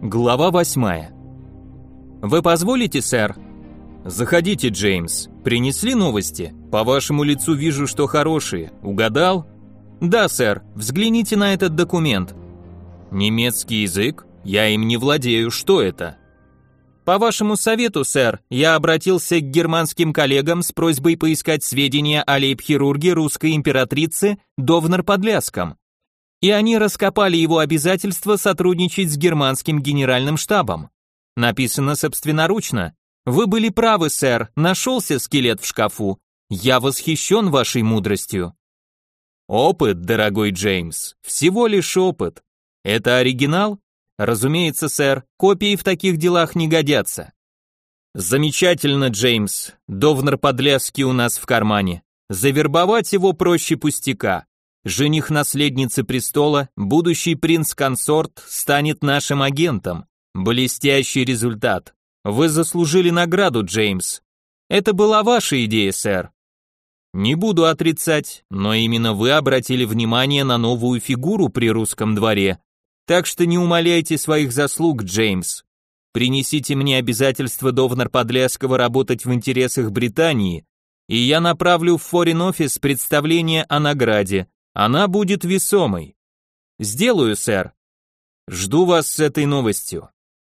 Глава 8. Вы позволите, сэр? Заходите, Джеймс. Принесли новости? По вашему лицу вижу, что хорошие. Угадал? Да, сэр. Взгляните на этот документ. Немецкий язык? Я им не владею. Что это? По вашему совету, сэр, я обратился к германским коллегам с просьбой поискать сведения о лейб-хирурге русской императрицы Довнер-Подляском. И они раскопали его обязательство сотрудничать с германским генеральным штабом. Написано собственноручно. Вы были правы, сэр, нашелся скелет в шкафу. Я восхищен вашей мудростью. Опыт, дорогой Джеймс, всего лишь опыт. Это оригинал? Разумеется, сэр, копии в таких делах не годятся. Замечательно, Джеймс. Довнер-Подляский у нас в кармане. Завербовать его проще пустяка. Жених наследницы престола, будущий принц-консорт, станет нашим агентом. Блестящий результат. Вы заслужили награду, Джеймс. Это была ваша идея, сэр. Не буду отрицать, но именно вы обратили внимание на новую фигуру при русском дворе. Так что не умаляйте своих заслуг, Джеймс. Принесите мне обязательство Довнер-Подляского работать в интересах Британии, и я направлю в Foreign Office представление о награде. Она будет весомой. Сделаю, сэр. Жду вас с этой новостью.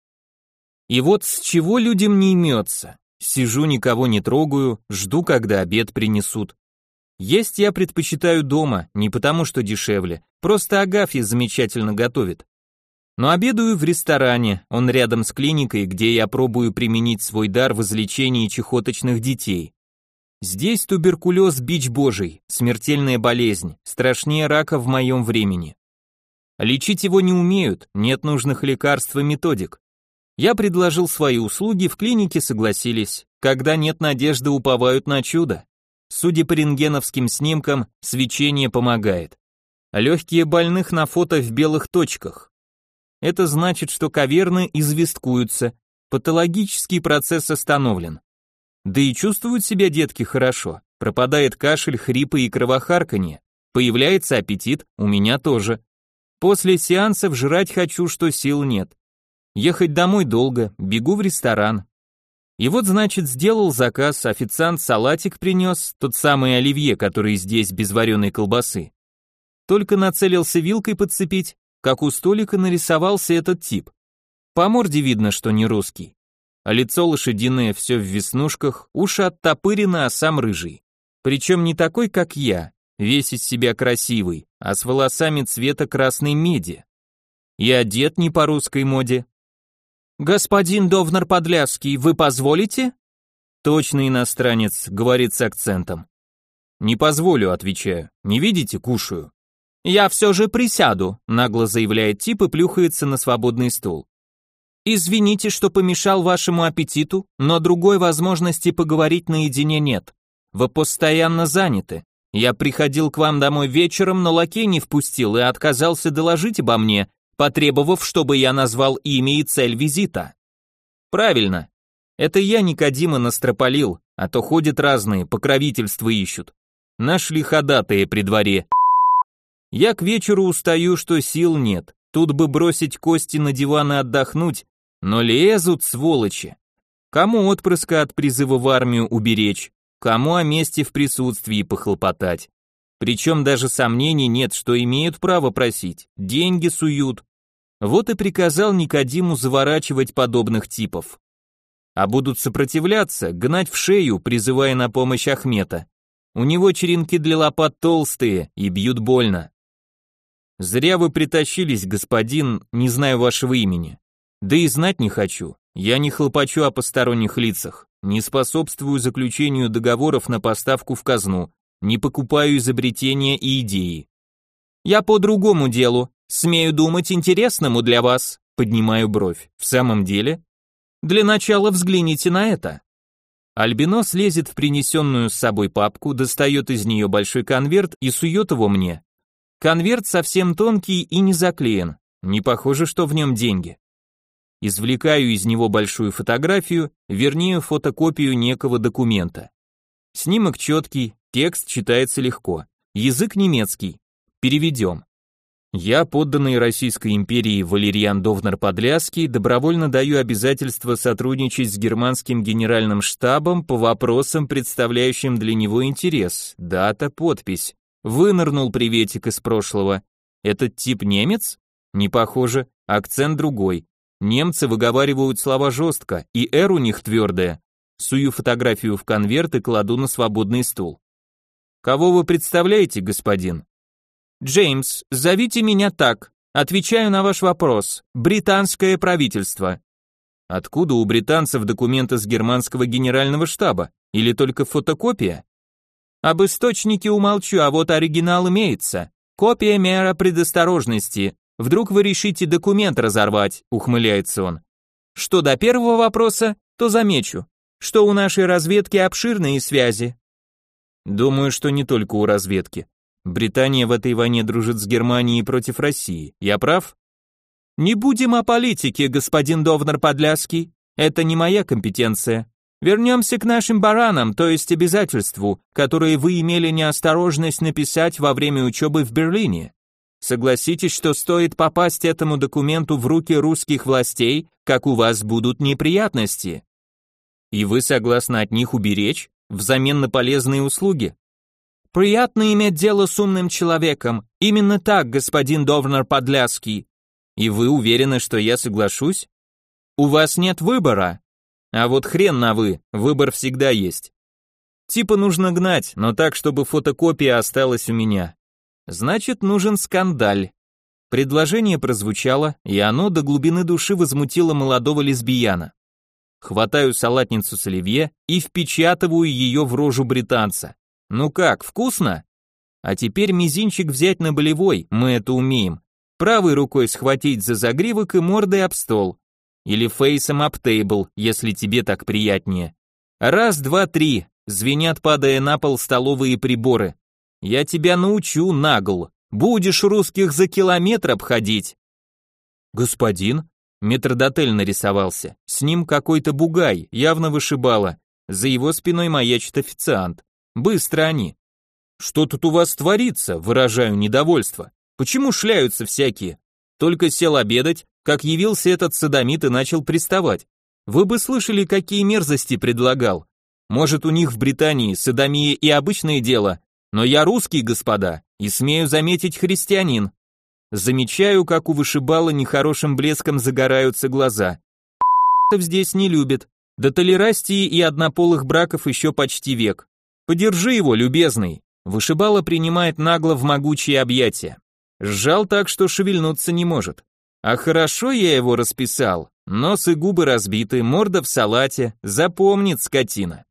И вот с чего людям не имется. Сижу, никого не трогаю, жду, когда обед принесут. Есть я предпочитаю дома, не потому что дешевле, просто Агафья замечательно готовит. Но обедаю в ресторане, он рядом с клиникой, где я пробую применить свой дар в излечении чехоточных детей. Здесь туберкулез бич божий, смертельная болезнь, страшнее рака в моем времени. Лечить его не умеют, нет нужных лекарств и методик. Я предложил свои услуги, в клинике согласились. Когда нет надежды, уповают на чудо. Судя по рентгеновским снимкам, свечение помогает. Легкие больных на фото в белых точках. Это значит, что каверны известкуются, патологический процесс остановлен. Да и чувствуют себя детки хорошо, пропадает кашель, хрипы и кровохарканье, появляется аппетит, у меня тоже. После сеансов жрать хочу, что сил нет. Ехать домой долго, бегу в ресторан. И вот, значит, сделал заказ, официант салатик принес, тот самый оливье, который здесь без вареной колбасы. Только нацелился вилкой подцепить, как у столика нарисовался этот тип. По морде видно, что не русский. А лицо лошадиное, все в веснушках, уши оттопырены, а сам рыжий. Причем не такой, как я, весь из себя красивый, а с волосами цвета красной меди. И одет не по русской моде. «Господин Довнер-Подляский, вы позволите?» Точно иностранец, говорит с акцентом. «Не позволю», отвечаю. «Не видите, кушаю». «Я все же присяду», нагло заявляет тип и плюхается на свободный стул. «Извините, что помешал вашему аппетиту, но другой возможности поговорить наедине нет. Вы постоянно заняты. Я приходил к вам домой вечером, но лакей не впустил и отказался доложить обо мне, потребовав, чтобы я назвал имя и цель визита». Правильно. Это я Никодима настропалил, а то ходят разные, покровительство ищут. Нашли ходатая при дворе. Я к вечеру устаю, что сил нет. Тут бы бросить кости на диван и отдохнуть, но лезут сволочи. Кому отпрыска от призыва в армию уберечь, кому о месте в присутствии похлопотать. Причем даже сомнений нет, что имеют право просить, деньги суют. Вот и приказал Никодиму заворачивать подобных типов. А будут сопротивляться, гнать в шею, призывая на помощь Ахмета. У него черенки для лопат толстые и бьют больно. Зря вы притащились, господин, не знаю вашего имени. Да и знать не хочу. Я не хлопочу о посторонних лицах, не способствую заключению договоров на поставку в казну, не покупаю изобретения и идеи. Я по другому делу, смею думать, интересному для вас. Поднимаю бровь. В самом деле? Для начала взгляните на это. Альбинос лезет в принесенную с собой папку, достает из нее большой конверт и сует его мне. Конверт совсем тонкий и не заклеен, не похоже, что в нем деньги. Извлекаю из него большую фотографию, вернее фотокопию некого документа. Снимок четкий, текст читается легко, язык немецкий. Переведем. Я, подданный Российской империи Валериан Довнар-Подляский, добровольно даю обязательство сотрудничать с германским генеральным штабом по вопросам, представляющим для него интерес. Дата, подпись. Вынырнул приветик из прошлого. Этот тип немец? Не похоже, акцент другой. Немцы выговаривают слова жестко, и «р» у них твердая. Сую фотографию в конверт и кладу на свободный стул. Кого вы представляете, господин? Джеймс, зовите меня так. Отвечаю на ваш вопрос. Британское правительство. Откуда у британцев документы с германского генерального штаба? Или только фотокопия? Об источнике умолчу, а вот оригинал имеется. Копия мера предосторожности. Вдруг вы решите документ разорвать, ухмыляется он. Что до первого вопроса, то замечу, что у нашей разведки обширные связи. Думаю, что не только у разведки. Британия в этой войне дружит с Германией против России. Я прав? Не будем о политике, господин Довнар-Подляский. Это не моя компетенция. Вернемся к нашим баранам, то есть обязательству, которые вы имели неосторожность написать во время учебы в Берлине. Согласитесь, что стоит попасть этому документу в руки русских властей, как у вас будут неприятности. И вы согласны от них уберечь, взамен на полезные услуги? Приятно иметь дело с умным человеком. Именно так, господин Довнар-Подляский. И вы уверены, что я соглашусь? У вас нет выбора. А вот хрен на вы, выбор всегда есть. Типа нужно гнать, но так, чтобы фотокопия осталась у меня. Значит, нужен скандаль. Предложение прозвучало, и оно до глубины души возмутило молодого лесбияна. Хватаю салатницу с оливье и впечатываю ее в рожу британца. Ну как, вкусно? А теперь мизинчик взять на болевой, мы это умеем. Правой рукой схватить за загривок и мордой об стол. Или фейсом об тейбл, если тебе так приятнее. Раз, два, три, звенят, падая на пол столовые приборы. Я тебя научу, нагл. Будешь русских за километр обходить. Господин, метрдотель нарисовался. С ним какой-то бугай, явно вышибала. За его спиной маячит официант. Быстро они. Что тут у вас творится, выражаю недовольство. Почему шляются всякие? Только сел обедать, как явился этот содомит и начал приставать. Вы бы слышали, какие мерзости предлагал. Может, у них в Британии содомия и обычное дело, но я русский, господа, и смею заметить христианин. Замечаю, как у вышибала нехорошим блеском загораются глаза. Здесь не любят. До толерастии и однополых браков еще почти век. Подержи его, любезный. Вышибала принимает нагло в могучие объятия. Сжал так, что шевельнуться не может. А хорошо я его расписал. Нос и губы разбиты, морда в салате. Запомнит, скотина.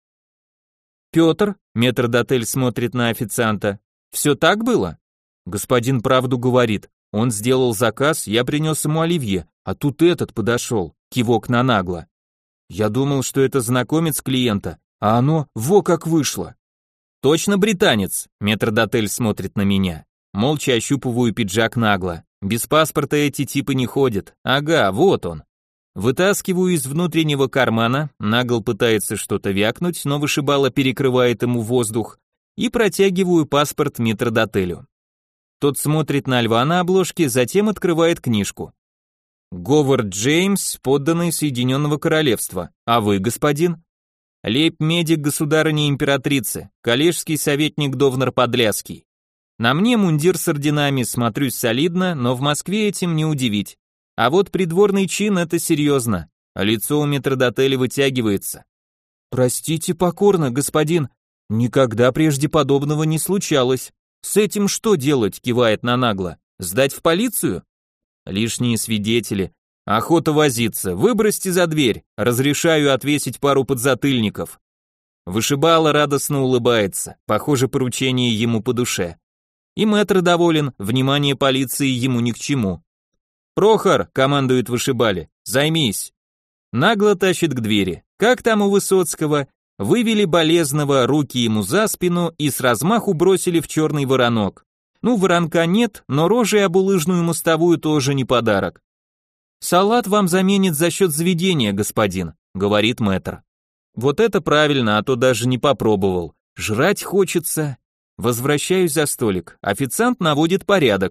Петр, метрдотель смотрит на официанта. Все так было? Господин правду говорит. Он сделал заказ, я принес ему оливье, а тут этот подошел. Кивок на нагло. Я думал, что это знакомец клиента, а оно во как вышло. Точно британец, метрдотель смотрит на меня. Молча ощупываю пиджак нагло. Без паспорта эти типы не ходят. Ага, вот он. Вытаскиваю из внутреннего кармана, нагл пытается что-то вякнуть, но вышибала перекрывает ему воздух, и протягиваю паспорт метрдотелю. Тот смотрит на льва на обложке, затем открывает книжку. Говард Джеймс, подданный Соединенного Королевства. А вы, господин? Лейб-медик государыни императрицы, коллежский советник Довнар-Подляский. На мне мундир с орденами, смотрюсь солидно, но в Москве этим не удивить. А вот придворный чин — это серьезно, а лицо у метрдотеля вытягивается. Простите покорно, господин, никогда прежде подобного не случалось. С этим что делать, кивает на нагло, сдать в полицию? Лишние свидетели. Охота возиться, выбросьте за дверь, разрешаю отвесить пару подзатыльников. Вышибала радостно улыбается, похоже, поручение ему по душе. И мэтр доволен, внимание полиции ему ни к чему. «Прохор», — командует вышибали, — «займись». Нагло тащит к двери. Как там у Высоцкого? Вывели болезного, руки ему за спину и с размаху бросили в черный воронок. Ну, воронка нет, но рожей об улыжную мостовую тоже не подарок. «Салат вам заменит за счет заведения, господин», — говорит мэтр. Вот это правильно, а то даже не попробовал. Жрать хочется. Возвращаюсь за столик. Официант наводит порядок.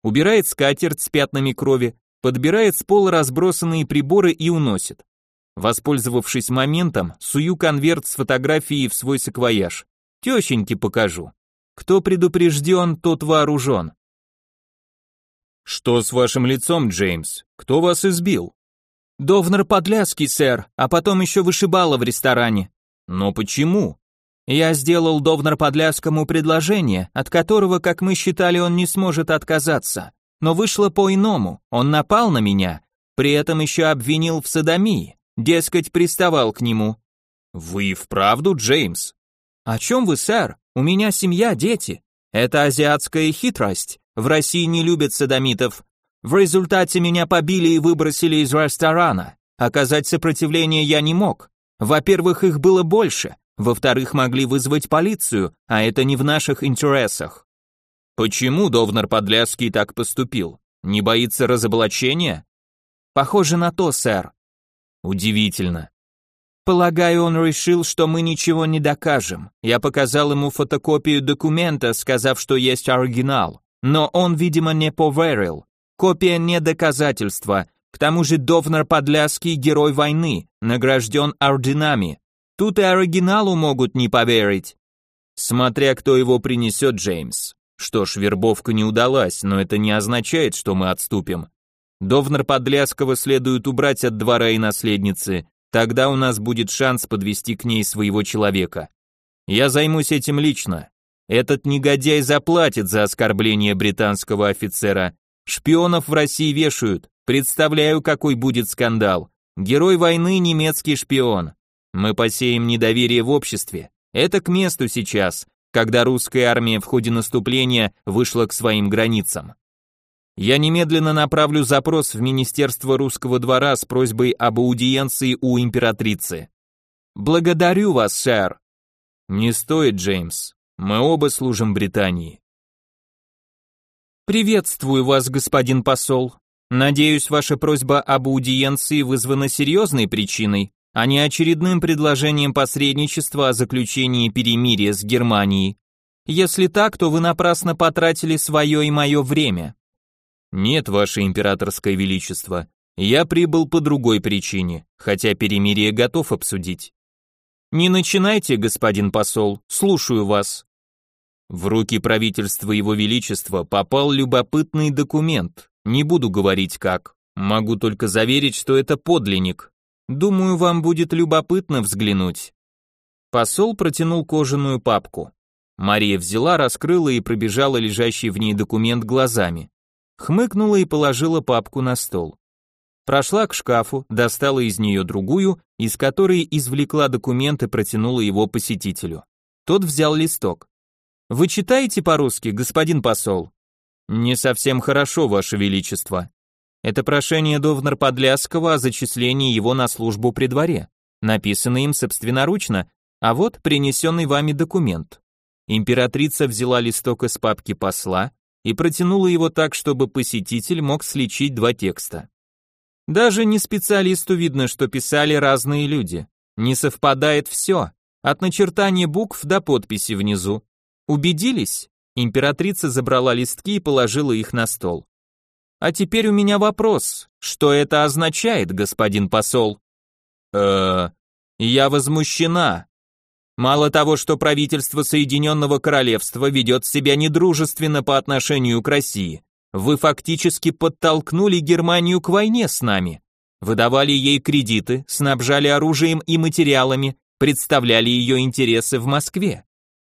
убирает скатерть с пятнами крови, подбирает с пола разбросанные приборы и уносит. Воспользовавшись моментом, сую конверт с фотографией в свой саквояж. Тещеньке покажу. Кто предупрежден, тот вооружен. Что с вашим лицом, Джеймс? Кто вас избил? Довнер Подляский, сэр, а потом еще вышибала в ресторане. Но почему? Я сделал Довнер Подляскому предложение, от которого, как мы считали, он не сможет отказаться. Но вышло по-иному, он напал на меня, при этом еще обвинил в содомии, дескать, приставал к нему. Вы и вправду, Джеймс? О чем вы, сэр? У меня семья, дети. Это азиатская хитрость. В России не любят содомитов. В результате меня побили и выбросили из ресторана. Оказать сопротивление я не мог. Во-первых, их было больше. Во-вторых, могли вызвать полицию, а это не в наших интересах. Почему Довнер Подляский так поступил? Не боится разоблачения? Похоже на то, сэр. Удивительно. Полагаю, он решил, что мы ничего не докажем. Я показал ему фотокопию документа, сказав, что есть оригинал. Но он, видимо, не поверил. Копия не доказательство. К тому же Довнер Подляский герой войны, награжден орденами. Тут и оригиналу могут не поверить. Смотря кто его принесет, Джеймс. Что ж, вербовка не удалась, но это не означает, что мы отступим. Довнер Подляского следует убрать от двора и наследницы, тогда у нас будет шанс подвести к ней своего человека. Я займусь этим лично. Этот негодяй заплатит за оскорбление британского офицера. Шпионов в России вешают. Представляю, какой будет скандал. Герой войны, немецкий шпион. Мы посеем недоверие в обществе. Это к месту сейчас, когда русская армия в ходе наступления вышла к своим границам. Я немедленно направлю запрос в Министерство русского двора с просьбой об аудиенции у императрицы. Благодарю вас, сэр. Не стоит, Джеймс. Мы оба служим Британии. Приветствую вас, господин посол. Надеюсь, ваша просьба об аудиенции вызвана серьезной причиной, а не очередным предложением посредничества о заключении перемирия с Германией. Если так, то вы напрасно потратили свое и мое время. Нет, ваше императорское величество, я прибыл по другой причине, хотя перемирие готов обсудить. Не начинайте, господин посол, слушаю вас. В руки правительства его величества попал любопытный документ, не буду говорить как, могу только заверить, что это подлинник. Думаю, вам будет любопытно взглянуть. Посол протянул кожаную папку. Мария взяла, раскрыла и пробежала лежащий в ней документ глазами. Хмыкнула и положила папку на стол. Прошла к шкафу, достала из нее другую, из которой извлекла документ и протянула его посетителю. Тот взял листок. «Вы читаете по-русски, господин посол?» «Не совсем хорошо, ваше величество. Это прошение Довнер Подляского о зачислении его на службу при дворе. Написано им собственноручно, а вот принесенный вами документ». Императрица взяла листок из папки посла и протянула его так, чтобы посетитель мог сличить два текста. Даже не специалисту видно, что писали разные люди. Не совпадает все, от начертания букв до подписи внизу. Убедились? Императрица забрала листки и положила их на стол. А теперь у меня вопрос. Что это означает, господин посол? Я возмущена. Мало того, что правительство Соединенного Королевства ведет себя недружественно по отношению к России, вы фактически подтолкнули Германию к войне с нами. Выдавали ей кредиты, снабжали оружием и материалами, представляли ее интересы в Москве.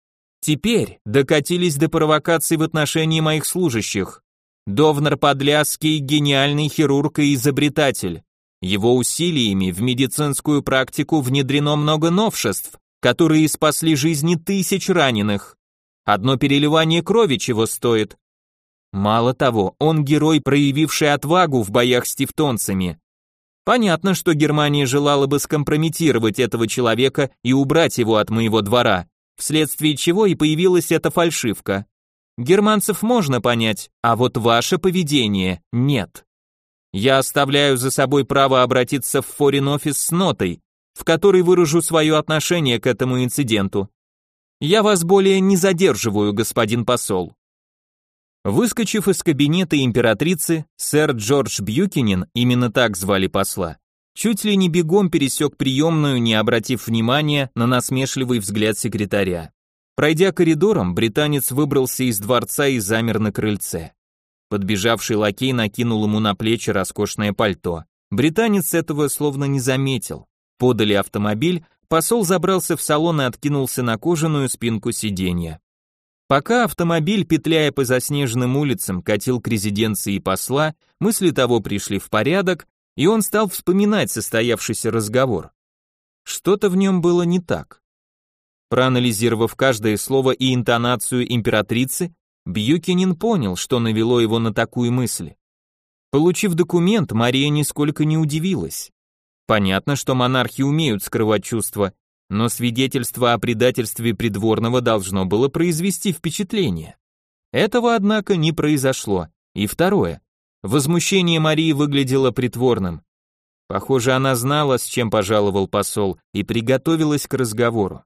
Теперь докатились до провокаций в отношении моих служащих. Довнер Подляский – гениальный хирург и изобретатель. Его усилиями в медицинскую практику внедрено много новшеств, которые спасли жизни тысяч раненых. Одно переливание крови чего стоит. Мало того, он герой, проявивший отвагу в боях с тевтонцами. Понятно, что Германия желала бы скомпрометировать этого человека и убрать его от моего двора, вследствие чего и появилась эта фальшивка. Германцев можно понять, а вот ваше поведение нет. Я оставляю за собой право обратиться в Foreign Office с нотой, в которой выражу свое отношение к этому инциденту. Я вас более не задерживаю, господин посол. Выскочив из кабинета императрицы, сэр Джордж Бьюкенен, именно так звали посла, чуть ли не бегом пересек приемную, не обратив внимания на насмешливый взгляд секретаря. Пройдя коридором, британец выбрался из дворца и замер на крыльце. Подбежавший лакей накинул ему на плечи роскошное пальто. Британец этого словно не заметил. Подали автомобиль, посол забрался в салон и откинулся на кожаную спинку сиденья. Пока автомобиль, петляя по заснеженным улицам, катил к резиденции посла, мысли того пришли в порядок, и он стал вспоминать состоявшийся разговор. Что-то в нем было не так. Проанализировав каждое слово и интонацию императрицы, Бьюкенен понял, что навело его на такую мысль. Получив документ, Мария нисколько не удивилась. Понятно, что монархи умеют скрывать чувства, но свидетельство о предательстве придворного должно было произвести впечатление. Этого, однако, не произошло. И второе. Возмущение Марии выглядело притворным. Похоже, она знала, с чем пожаловал посол, и приготовилась к разговору.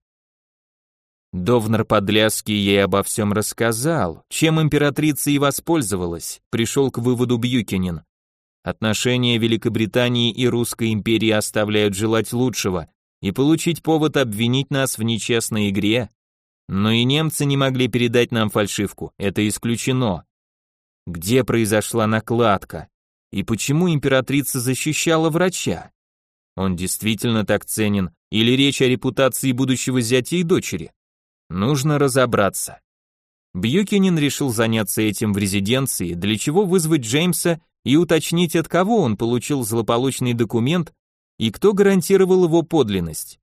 Довнар Подляский ей обо всем рассказал, чем императрица и воспользовалась, пришел к выводу Бьюкенен. Отношения Великобритании и Русской империи оставляют желать лучшего, и получить повод обвинить нас в нечестной игре. Но и немцы не могли передать нам фальшивку, это исключено. Где произошла накладка? И почему императрица защищала врача? Он действительно так ценен, или речь о репутации будущего зятя и дочери? Нужно разобраться. Бьюкенен решил заняться этим в резиденции, для чего вызвать Джеймса и уточнить, от кого он получил злополучный документ и кто гарантировал его подлинность.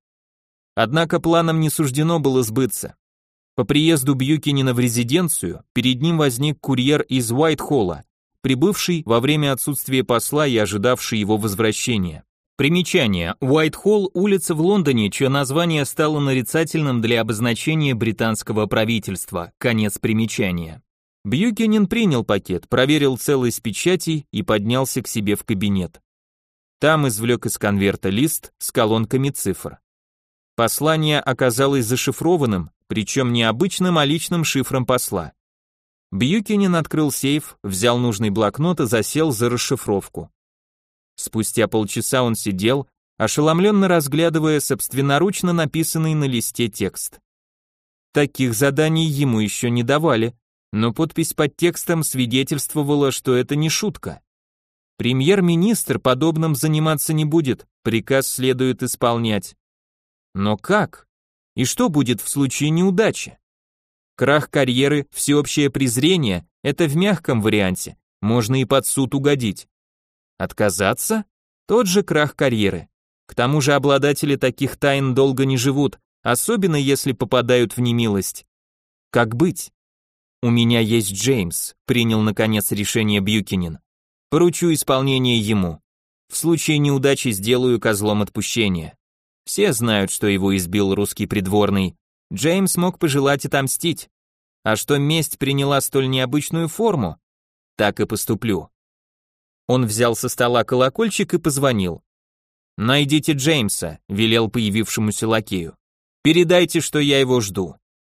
Однако планам не суждено было сбыться. По приезду Бьюкенена в резиденцию перед ним возник курьер из Уайтхолла, прибывший во время отсутствия посла и ожидавший его возвращения. Примечание. Уайтхолл – улица в Лондоне, чье название стало нарицательным для обозначения британского правительства. Конец примечания. Бьюкенен принял пакет, проверил целость печатей и поднялся к себе в кабинет. Там извлек из конверта лист с колонками цифр. Послание оказалось зашифрованным, причем не обычным, а личным шифром посла. Бьюкенен открыл сейф, взял нужный блокнот и засел за расшифровку. Спустя полчаса он сидел, ошеломленно разглядывая собственноручно написанный на листе текст. Таких заданий ему еще не давали, но подпись под текстом свидетельствовала, что это не шутка. Премьер-министр подобным заниматься не будет, приказ следует исполнять. Но как? И что будет в случае неудачи? Крах карьеры, всеобщее презрение – это в мягком варианте, можно и под суд угодить. Отказаться? Тот же крах карьеры. К тому же обладатели таких тайн долго не живут, особенно если попадают в немилость. Как быть? У меня есть Джеймс, принял наконец решение Бьюкенен. Поручу исполнение ему. В случае неудачи сделаю козлом отпущения. Все знают, что его избил русский придворный. Джеймс мог пожелать отомстить. А что месть приняла столь необычную форму? Так и поступлю. Он взял со стола колокольчик и позвонил. «Найдите Джеймса», — велел появившемуся лакею. «Передайте, что я его жду».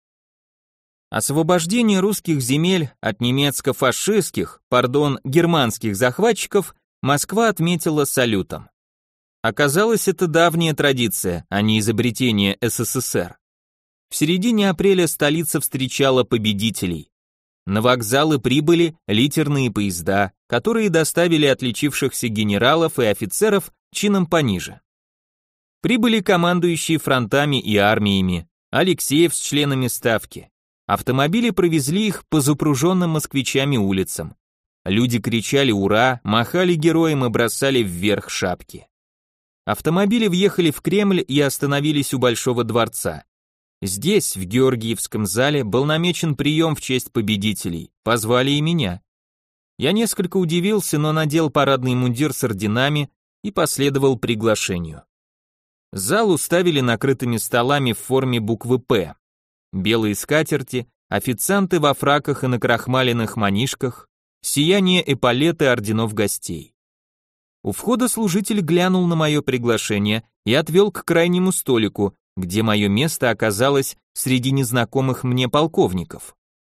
Освобождение русских земель от немецко-фашистских, германских захватчиков Москва отметила салютом. Оказалось, это давняя традиция, а не изобретение СССР. В середине апреля столица встречала победителей. На вокзалы прибыли литерные поезда, которые доставили отличившихся генералов и офицеров чином пониже. Прибыли командующие фронтами и армиями, Алексеев с членами ставки. Автомобили провезли их по запруженным москвичами улицам. Люди кричали «Ура!», махали героям и бросали вверх шапки. Автомобили въехали в Кремль и остановились у Большого дворца. Здесь, в Георгиевском зале, был намечен прием в честь победителей, позвали и меня. Я несколько удивился, но надел парадный мундир с орденами и последовал приглашению. Зал уставили накрытыми столами в форме буквы «П». Белые скатерти, официанты во фраках и накрахмаленных манишках, сияние эполеты орденов гостей. У входа служитель глянул на мое приглашение и отвел к крайнему столику, где мое место оказалось среди незнакомых мне полковников.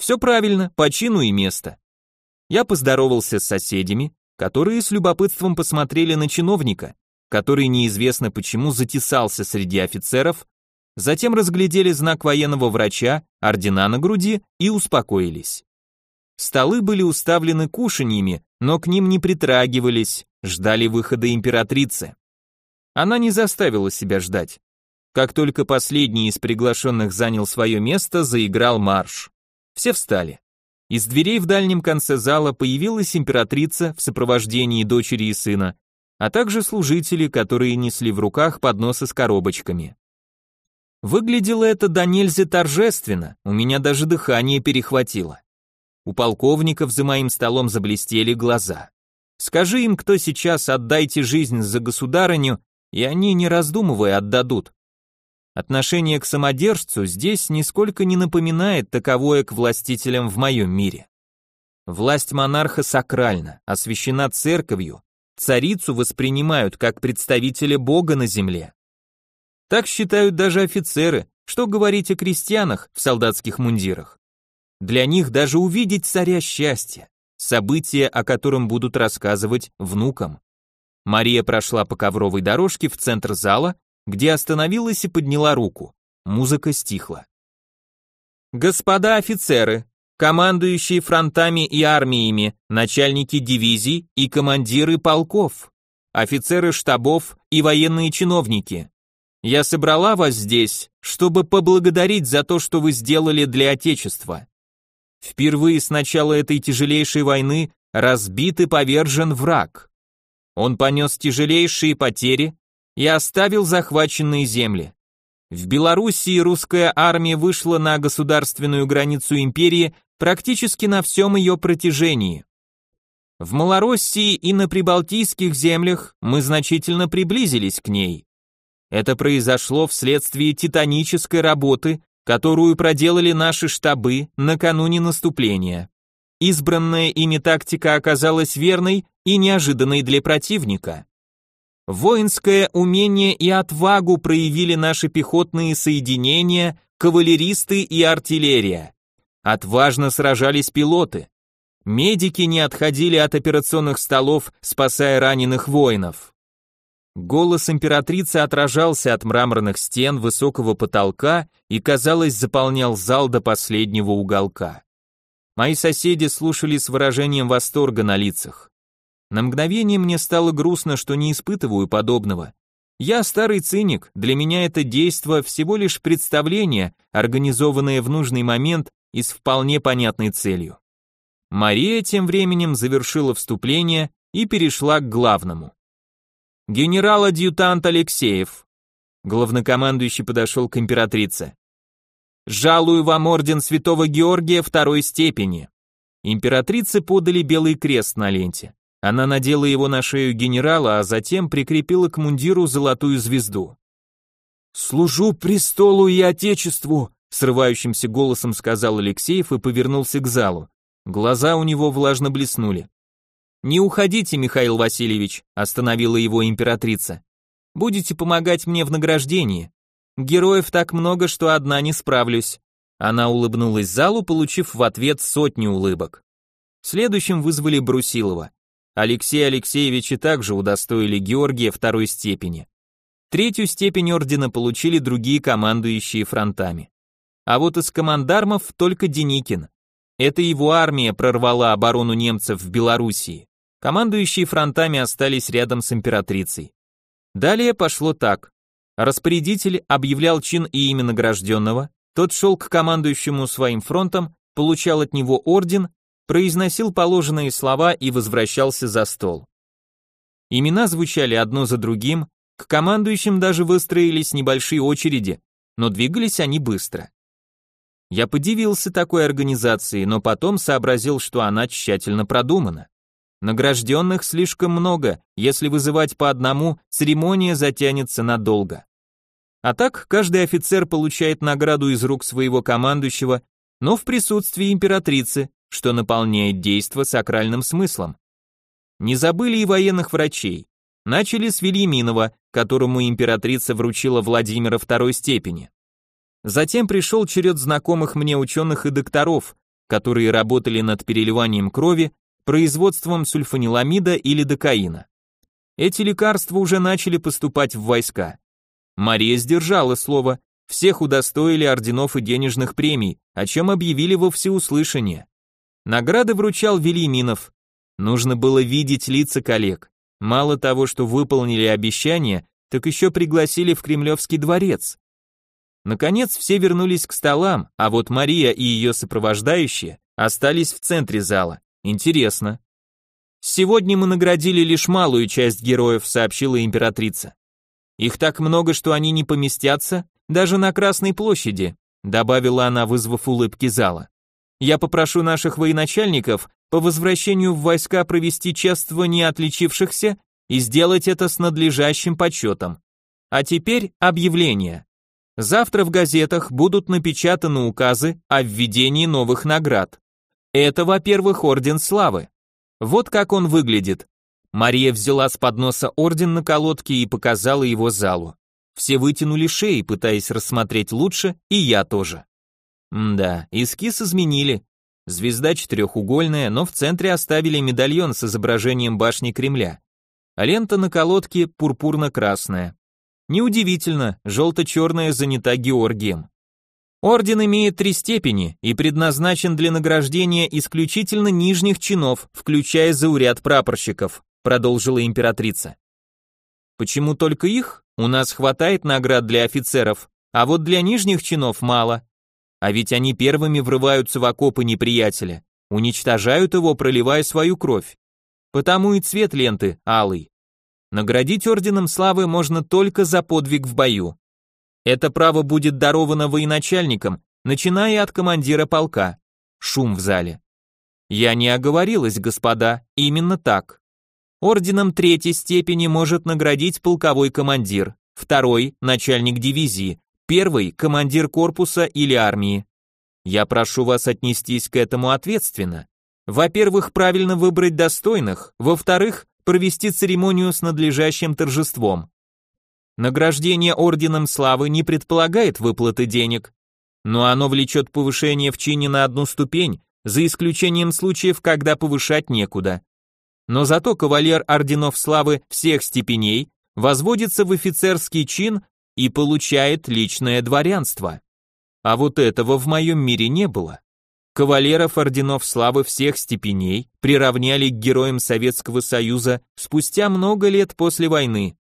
Все правильно, по чину и место. Я поздоровался с соседями, которые с любопытством посмотрели на чиновника, который неизвестно почему затесался среди офицеров, затем разглядели знак военного врача, ордена на груди и успокоились. Столы были уставлены кушаньями, но к ним не притрагивались, ждали выхода императрицы. Она не заставила себя ждать. Как только последний из приглашенных занял свое место, заиграл марш. Все встали. Из дверей в дальнем конце зала появилась императрица в сопровождении дочери и сына, а также служители, которые несли в руках подносы с коробочками. Выглядело это до нельзя торжественно, у меня даже дыхание перехватило. У полковников за моим столом заблестели глаза. Скажи им, кто сейчас, отдайте жизнь за государыню, и они, не раздумывая, отдадут. Отношение к самодержцу здесь нисколько не напоминает таковое к властителям в моем мире. Власть монарха сакральна, освящена церковью, царицу воспринимают как представителя Бога на земле. Так считают даже офицеры, что говорить о крестьянах в солдатских мундирах. Для них даже увидеть царя счастье, событие, о котором будут рассказывать внукам. Мария прошла по ковровой дорожке в центр зала, где остановилась и подняла руку. Музыка стихла. Господа офицеры, командующие фронтами и армиями, начальники дивизий и командиры полков, офицеры штабов и военные чиновники, я собрала вас здесь, чтобы поблагодарить за то, что вы сделали для Отечества. Впервые с начала этой тяжелейшей войны разбит и повержен враг. Он понес тяжелейшие потери и оставил захваченные земли. В Белоруссии русская армия вышла на государственную границу империи практически на всем ее протяжении. В Малороссии и на прибалтийских землях мы значительно приблизились к ней. Это произошло вследствие титанической работы, которую проделали наши штабы накануне наступления. Избранная ими тактика оказалась верной и неожиданной для противника. Воинское умение и отвагу проявили наши пехотные соединения, кавалеристы и артиллерия. Отважно сражались пилоты. Медики не отходили от операционных столов, спасая раненых воинов. Голос императрицы отражался от мраморных стен высокого потолка и, казалось, заполнял зал до последнего уголка. Мои соседи слушали с выражением восторга на лицах. На мгновение мне стало грустно, что не испытываю подобного. Я старый циник, для меня это действо всего лишь представление, организованное в нужный момент и с вполне понятной целью. Мария тем временем завершила вступление и перешла к главному. Генерал-адъютант Алексеев. Главнокомандующий подошел к императрице. Жалую вам орден Святого Георгия второй степени. Императрице подали белый крест на ленте. Она надела его на шею генерала, а затем прикрепила к мундиру золотую звезду. «Служу престолу и отечеству», — срывающимся голосом сказал Алексеев и повернулся к залу. Глаза у него влажно блеснули. «Не уходите, Михаил Васильевич», — остановила его императрица. «Будете помогать мне в награждении. Героев так много, что одна не справлюсь». Она улыбнулась залу, получив в ответ сотню улыбок. Следующим вызвали Брусилова. Алексея Алексеевича также удостоили Георгия второй степени. Третью степень ордена получили другие командующие фронтами. А вот из командармов только Деникин. Это его армия прорвала оборону немцев в Белоруссии. Командующие фронтами остались рядом с императрицей. Далее пошло так. Распорядитель объявлял чин и имя награжденного, тот шел к командующему своим фронтом, получал от него орден, произносил положенные слова и возвращался за стол. Имена звучали одно за другим, к командующим даже выстроились небольшие очереди, но двигались они быстро. Я подивился такой организации, но потом сообразил, что она тщательно продумана. Награжденных слишком много, если вызывать по одному, церемония затянется надолго. А так, каждый офицер получает награду из рук своего командующего, но в присутствии императрицы, что наполняет действо сакральным смыслом. Не забыли и военных врачей. Начали с Вильяминова, которому императрица вручила Владимира второй степени. Затем пришел черед знакомых мне ученых и докторов, которые работали над переливанием крови, производством сульфаниламида или докаина. Эти лекарства уже начали поступать в войска. Мария сдержала слово, всех удостоили орденов и денежных премий, о чем объявили во всеуслышание. Награды вручал Велиминов. Нужно было видеть лица коллег. Мало того, что выполнили обещание, так еще пригласили в Кремлевский дворец. Наконец все вернулись к столам, а вот Мария и ее сопровождающие остались в центре зала. Интересно. Сегодня мы наградили лишь малую часть героев, сообщила императрица. Их так много, что они не поместятся даже на Красной площади, добавила она, вызвав улыбки зала. Я попрошу наших военачальников по возвращению в войска провести чествование отличившихся и сделать это с надлежащим почетом. А теперь объявление. Завтра в газетах будут напечатаны указы о введении новых наград. Это, во-первых, Орден Славы. Вот как он выглядит. Мария взяла с подноса орден на колодке и показала его залу. Все вытянули шеи, пытаясь рассмотреть лучше, и я тоже. Да, эскиз изменили. Звезда четырехугольная, но в центре оставили медальон с изображением башни Кремля. А лента на колодке пурпурно-красная. Неудивительно, желто-черная занята Георгием. Орден имеет 3 степени и предназначен для награждения исключительно нижних чинов, включая зауряд прапорщиков, продолжила императрица. Почему только их? У нас хватает наград для офицеров, а вот для нижних чинов мало. А ведь они первыми врываются в окопы неприятеля, уничтожают его, проливая свою кровь. Потому и цвет ленты алый. Наградить орденом славы можно только за подвиг в бою. Это право будет даровано военачальникам, начиная от командира полка. Шум в зале. Я не оговорилась, господа, именно так. Орденом 3-й степени может наградить полковой командир, 2-й – начальник дивизии, 1-й – командир корпуса или армии. Я прошу вас отнестись к этому ответственно. Во-первых, правильно выбрать достойных, во-вторых, провести церемонию с надлежащим торжеством. Награждение орденом славы не предполагает выплаты денег, но оно влечет повышение в чине на 1 ступень, за исключением случаев, когда повышать некуда. Но зато кавалер орденов славы всех степеней возводится в офицерский чин и получает личное дворянство. А вот этого в моем мире не было. Кавалеров орденов славы всех степеней приравняли к героям Советского Союза спустя много лет после войны.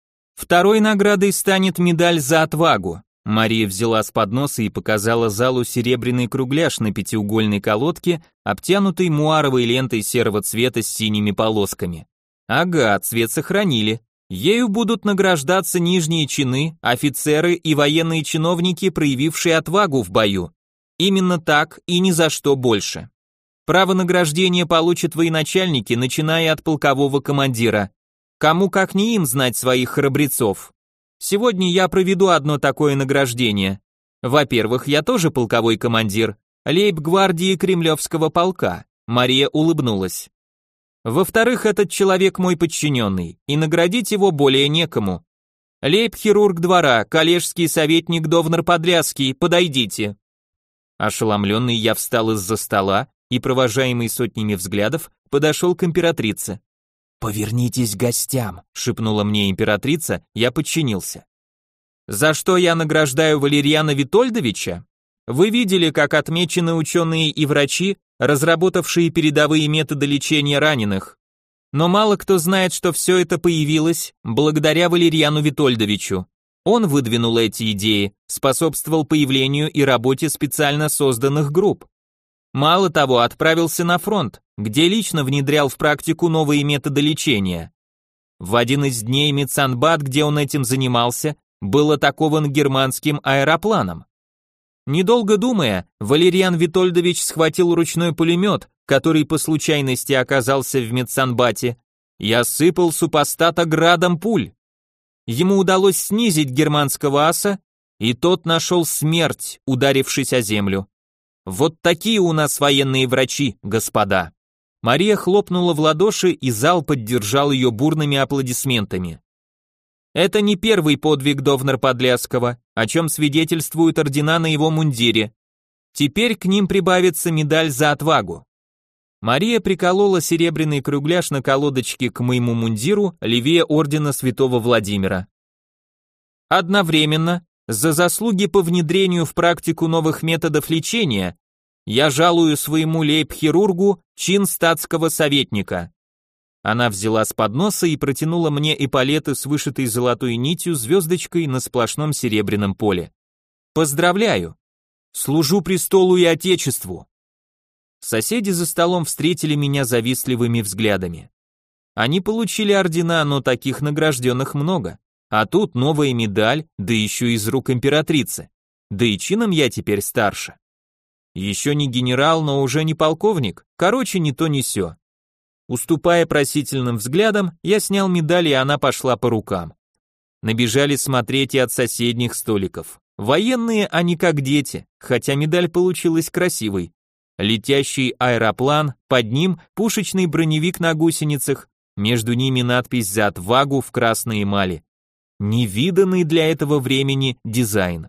2-й наградой станет медаль за отвагу. Мария взяла с подноса и показала залу серебряный кругляш на 5-угольной колодке, обтянутой муаровой лентой серого цвета с синими полосками. Ага, цвет сохранили. Ею будут награждаться нижние чины, офицеры и военные чиновники, проявившие отвагу в бою. Именно так и ни за что больше. Право награждения получат военачальники, начиная от полкового командира. Кому как не им знать своих храбрецов. Сегодня я проведу одно такое награждение. Во-первых, я тоже полковой командир, лейб-гвардии Кремлевского полка. Мария улыбнулась. Во-вторых, этот человек мой подчиненный, и наградить его более некому. Лейб-хирург двора, коллежский советник Довнар-Подрязский, подойдите. Ошеломленный я встал из-за стола и, провожаемый сотнями взглядов, подошел к императрице. «Повернитесь к гостям», — шепнула мне императрица, я подчинился. «За что я награждаю Валерьяна Витольдовича? Вы видели, как отмечены ученые и врачи, разработавшие передовые методы лечения раненых. Но мало кто знает, что все это появилось благодаря Валерьяну Витольдовичу. Он выдвинул эти идеи, способствовал появлению и работе специально созданных групп. Мало того, отправился на фронт, где лично внедрял в практику новые методы лечения. В один из дней Медсанбат, где он этим занимался, был атакован германским аэропланом. Недолго думая, Валерьян Витольдович схватил ручной пулемет, который по случайности оказался в Медсанбате, и осыпал супостата градом пуль. Ему удалось снизить германского аса, и тот нашел смерть, ударившись о землю. Вот такие у нас военные врачи, господа. Мария хлопнула в ладоши, и зал поддержал ее бурными аплодисментами. Это не первый подвиг Довнар-Подрязского, о чем свидетельствуют ордена на его мундире. Теперь к ним прибавится медаль за отвагу. Мария приколола серебряный кругляш на колодочке к моему мундиру левее ордена Святого Владимира. Одновременно, за заслуги по внедрению в практику новых методов лечения, я жалую своему лейб-хирургу чин статского советника. Она взяла с подноса и протянула мне эполеты с вышитой золотой нитью звездочкой на сплошном серебряном поле. Поздравляю! Служу престолу и отечеству! Соседи за столом встретили меня завистливыми взглядами. Они получили ордена, но таких награжденных много. А тут новая медаль, да еще из рук императрицы. Да и чином я теперь старше. Еще не генерал, но уже не полковник. Короче, ни то ни сё. Уступая просительным взглядам, я снял медаль, и она пошла по рукам. Набежали смотреть и от соседних столиков. Военные они как дети, хотя медаль получилась красивой. Летящий аэроплан, под ним пушечный броневик на гусеницах, между ними надпись «За отвагу» в красной эмали. Невиданный для этого времени дизайн.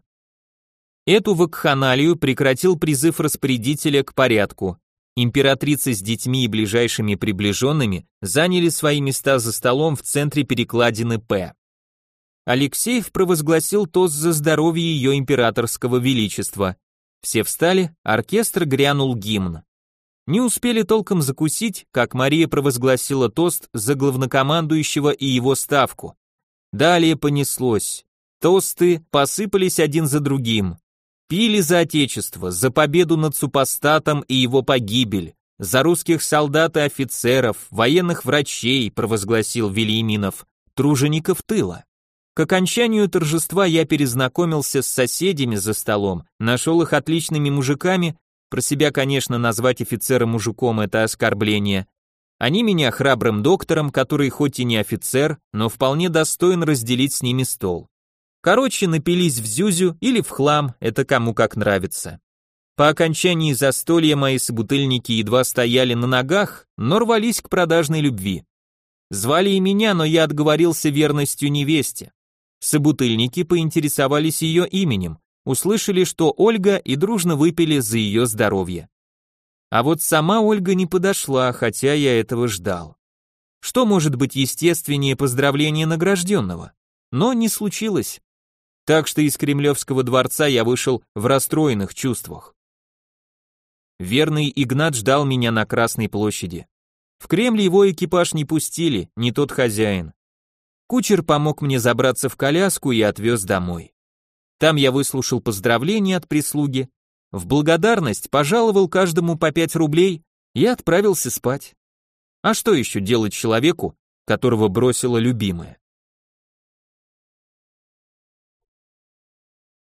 Эту вакханалию прекратил призыв распорядителя к порядку. Императрица с детьми и ближайшими приближенными заняли свои места за столом в центре перекладины П. Алексеев провозгласил тост за здоровье ее императорского величества. Все встали, оркестр грянул гимн. Не успели толком закусить, как Мария провозгласила тост за главнокомандующего и его ставку. Далее понеслось. Тосты посыпались один за другим. Пили за отечество, за победу над супостатом и его погибель, за русских солдат и офицеров, военных врачей, провозгласил Вильяминов, тружеников тыла. К окончанию торжества я перезнакомился с соседями за столом, нашел их отличными мужиками, про себя, конечно, назвать офицера мужиком это оскорбление. Они меня храбрым доктором, который хоть и не офицер, но вполне достоин разделить с ними стол. Короче, напились в зюзю или в хлам, это кому как нравится. По окончании застолья мои собутыльники едва стояли на ногах, но рвались к продажной любви. Звали и меня, но я отговорился верностью невесте. Собутыльники поинтересовались ее именем, услышали, что Ольга, и дружно выпили за ее здоровье. А вот сама Ольга не подошла, хотя я этого ждал. Что может быть естественнее поздравления награжденного? Но не случилось. Так что из Кремлевского дворца я вышел в расстроенных чувствах. Верный Игнат ждал меня на Красной площади. В Кремль его экипаж не пустили, не тот хозяин. Кучер помог мне забраться в коляску и отвез домой. Там я выслушал поздравления от прислуги, в благодарность пожаловал каждому по 5 рублей и отправился спать. А что еще делать человеку, которого бросила любимая?